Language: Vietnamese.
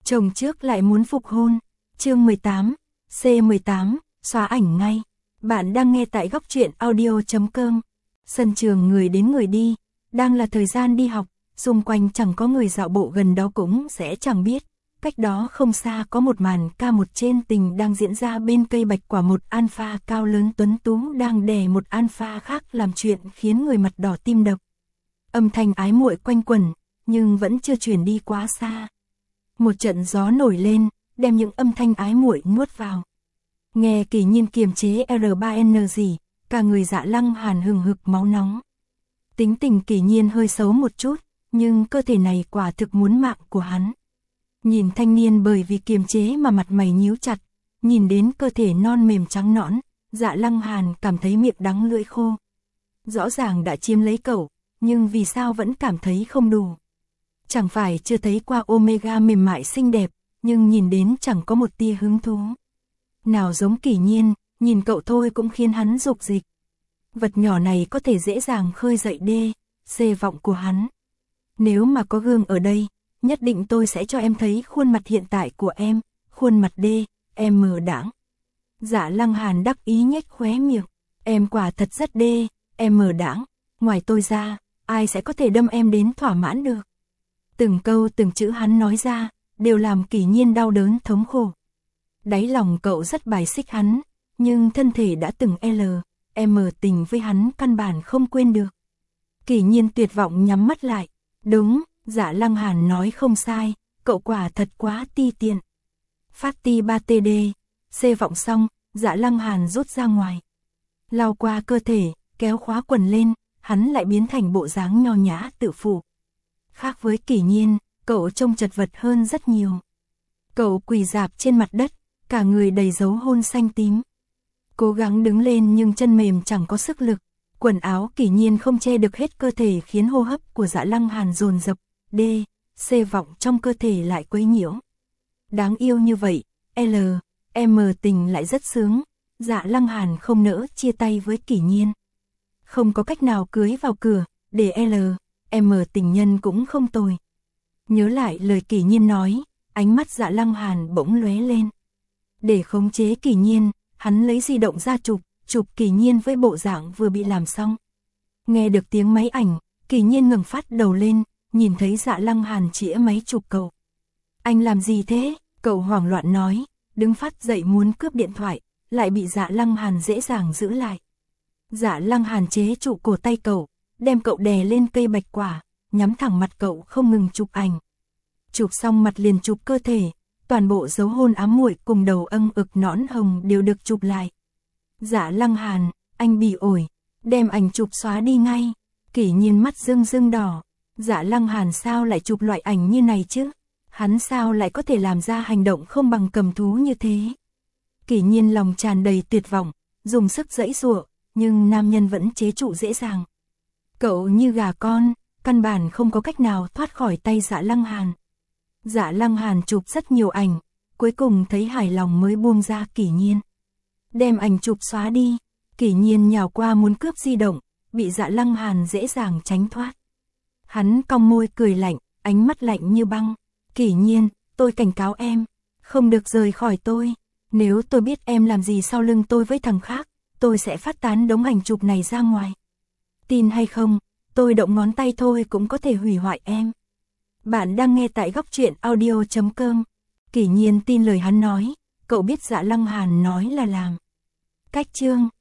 Chồng trước lại muốn phục hôn. Chương 18, C18, xóa ảnh ngay. Bạn đang nghe tại góc truyện audio.com. Sân trường người đến người đi, đang là thời gian đi học, xung quanh chẳng có người dạo bộ, gần đó cũng sẽ chẳng biết. Cách đó không xa có một màn ca một trên tình đang diễn ra bên cây bạch quả, một alpha cao lớn tuấn tú đang đè một alpha khác làm chuyện khiến người mặt đỏ tim đập. Âm thanh ái muội quanh quẩn, nhưng vẫn chưa truyền đi quá xa. Một trận gió nổi lên, đem những âm thanh ái muội nuốt vào. Nghe Kỳ Nhiên kiềm chế R3N gì, cả người Dạ Lăng Hàn hừng hực máu nóng. Tính tình Kỳ Nhiên hơi xấu một chút, nhưng cơ thể này quả thực muốn mạng của hắn. Nhìn thanh niên bởi vì kiềm chế mà mặt mày nhíu chặt, nhìn đến cơ thể non mềm trắng nõn, Dạ Lăng Hàn cảm thấy miệng đắng lưỡi khô. Rõ ràng đã chiếm lấy cậu, nhưng vì sao vẫn cảm thấy không đủ. Chẳng phải chưa thấy qua Omega mềm mại xinh đẹp, nhưng nhìn đến chẳng có một tia hứng thú. Nào giống Kỳ Nhiên, nhìn cậu thôi cũng khiến hắn dục dịch. Vật nhỏ này có thể dễ dàng khơi dậy C vọng của hắn. Nếu mà có gương ở đây, nhất định tôi sẽ cho em thấy khuôn mặt hiện tại của em, khuôn mặt M đãng. Dạ Lăng Hàn đắc ý nhếch khóe miệng, em quả thật rất M đãng, ngoài tôi ra, ai sẽ có thể đâm em đến thỏa mãn được. Từng câu từng chữ hắn nói ra, đều làm Kỳ Nhiên đau đớn thống khổ. Đáy lòng cậu rất bài xích hắn, nhưng thân thể đã từng M tình với hắn căn bản không quên được. Kỳ Nhiên tuyệt vọng nhắm mắt lại. Đúng, Dạ Lăng Hàn nói không sai, cậu quả thật quá ti tiện. Phát ti 3TD, C vọng xong, Dạ Lăng Hàn rút ra ngoài. Lao qua cơ thể, kéo khóa quần lên, hắn lại biến thành bộ dáng nho nhã tự phụ. Khác với Kỳ Nhiên, cậu trông chật vật hơn rất nhiều. Cậu quỳ rạp trên mặt đất, cả người đầy dấu hôn xanh tím. Cố gắng đứng lên nhưng chân mềm chẳng có sức lực. Quần áo Kỳ Nhiên không che được hết cơ thể khiến hô hấp của Dạ Lăng Hàn dồn dập, C vọng trong cơ thể lại quấy nhiễu. Đáng yêu như vậy, M tình lại rất sướng. Dạ Lăng Hàn không nỡ chia tay với Kỳ Nhiên. Không có cách nào cưới vào cửa, để M tình nhân cũng không tồi. Nhớ lại lời Kỳ Nhiên nói, ánh mắt Dạ Lăng Hàn bỗng lóe lên. Để khống chế Kỳ Nhiên, hắn lấy di động ra chụp Kỳ Nhiên với bộ dạng vừa bị làm xong. Nghe được tiếng máy ảnh, Kỳ Nhiên ngẩng phát đầu lên, nhìn thấy Dạ Lăng Hàn chĩa máy chụp cậu. Anh làm gì thế? Cậu hoảng loạn nói, đứng phát dậy muốn cướp điện thoại, lại bị Dạ Lăng Hàn dễ dàng giữ lại. Dạ Lăng Hàn chế trụ cổ tay cậu, đem cậu đè lên cây bạch quả, nhắm thẳng mặt cậu không ngừng chụp ảnh. Chụp xong mặt liền chụp cơ thể, toàn bộ dấu hôn ám muội cùng đầu âng ực nõn hồng đều được chụp lại. Dạ Lăng Hàn, anh bị ổi, đem ảnh chụp xóa đi ngay. Kỳ Nhiên mắt rưng đỏ. Dạ Lăng Hàn sao lại chụp loại ảnh như này chứ? Hắn sao lại có thể làm ra hành động không bằng cầm thú như thế? Kỳ Nhiên lòng tràn đầy tuyệt vọng, dùng sức giãy giụa, nhưng nam nhân vẫn chế trụ dễ dàng. Cậu như gà con, căn bản không có cách nào thoát khỏi tay Dạ Lăng Hàn. Dạ Lăng Hàn chụp rất nhiều ảnh, cuối cùng thấy hài lòng mới buông ra Kỳ Nhiên. Đem ảnh chụp xóa đi, Kỳ Nhiên nhào qua muốn cướp di động, bị Dạ Lăng Hàn dễ dàng tránh thoát. Hắn cong môi cười lạnh, ánh mắt lạnh như băng. Kỳ Nhiên, tôi cảnh cáo em, không được rời khỏi tôi. Nếu tôi biết em làm gì sau lưng tôi với thằng khác, tôi sẽ phát tán đống ảnh chụp này ra ngoài. Tin hay không, tôi động ngón tay thôi cũng có thể hủy hoại em. Bạn đang nghe tại góc truyện audio.com. Kỳ Nhiên tin lời hắn nói, cậu biết Dạ Lăng Hàn nói là làm. Cách chương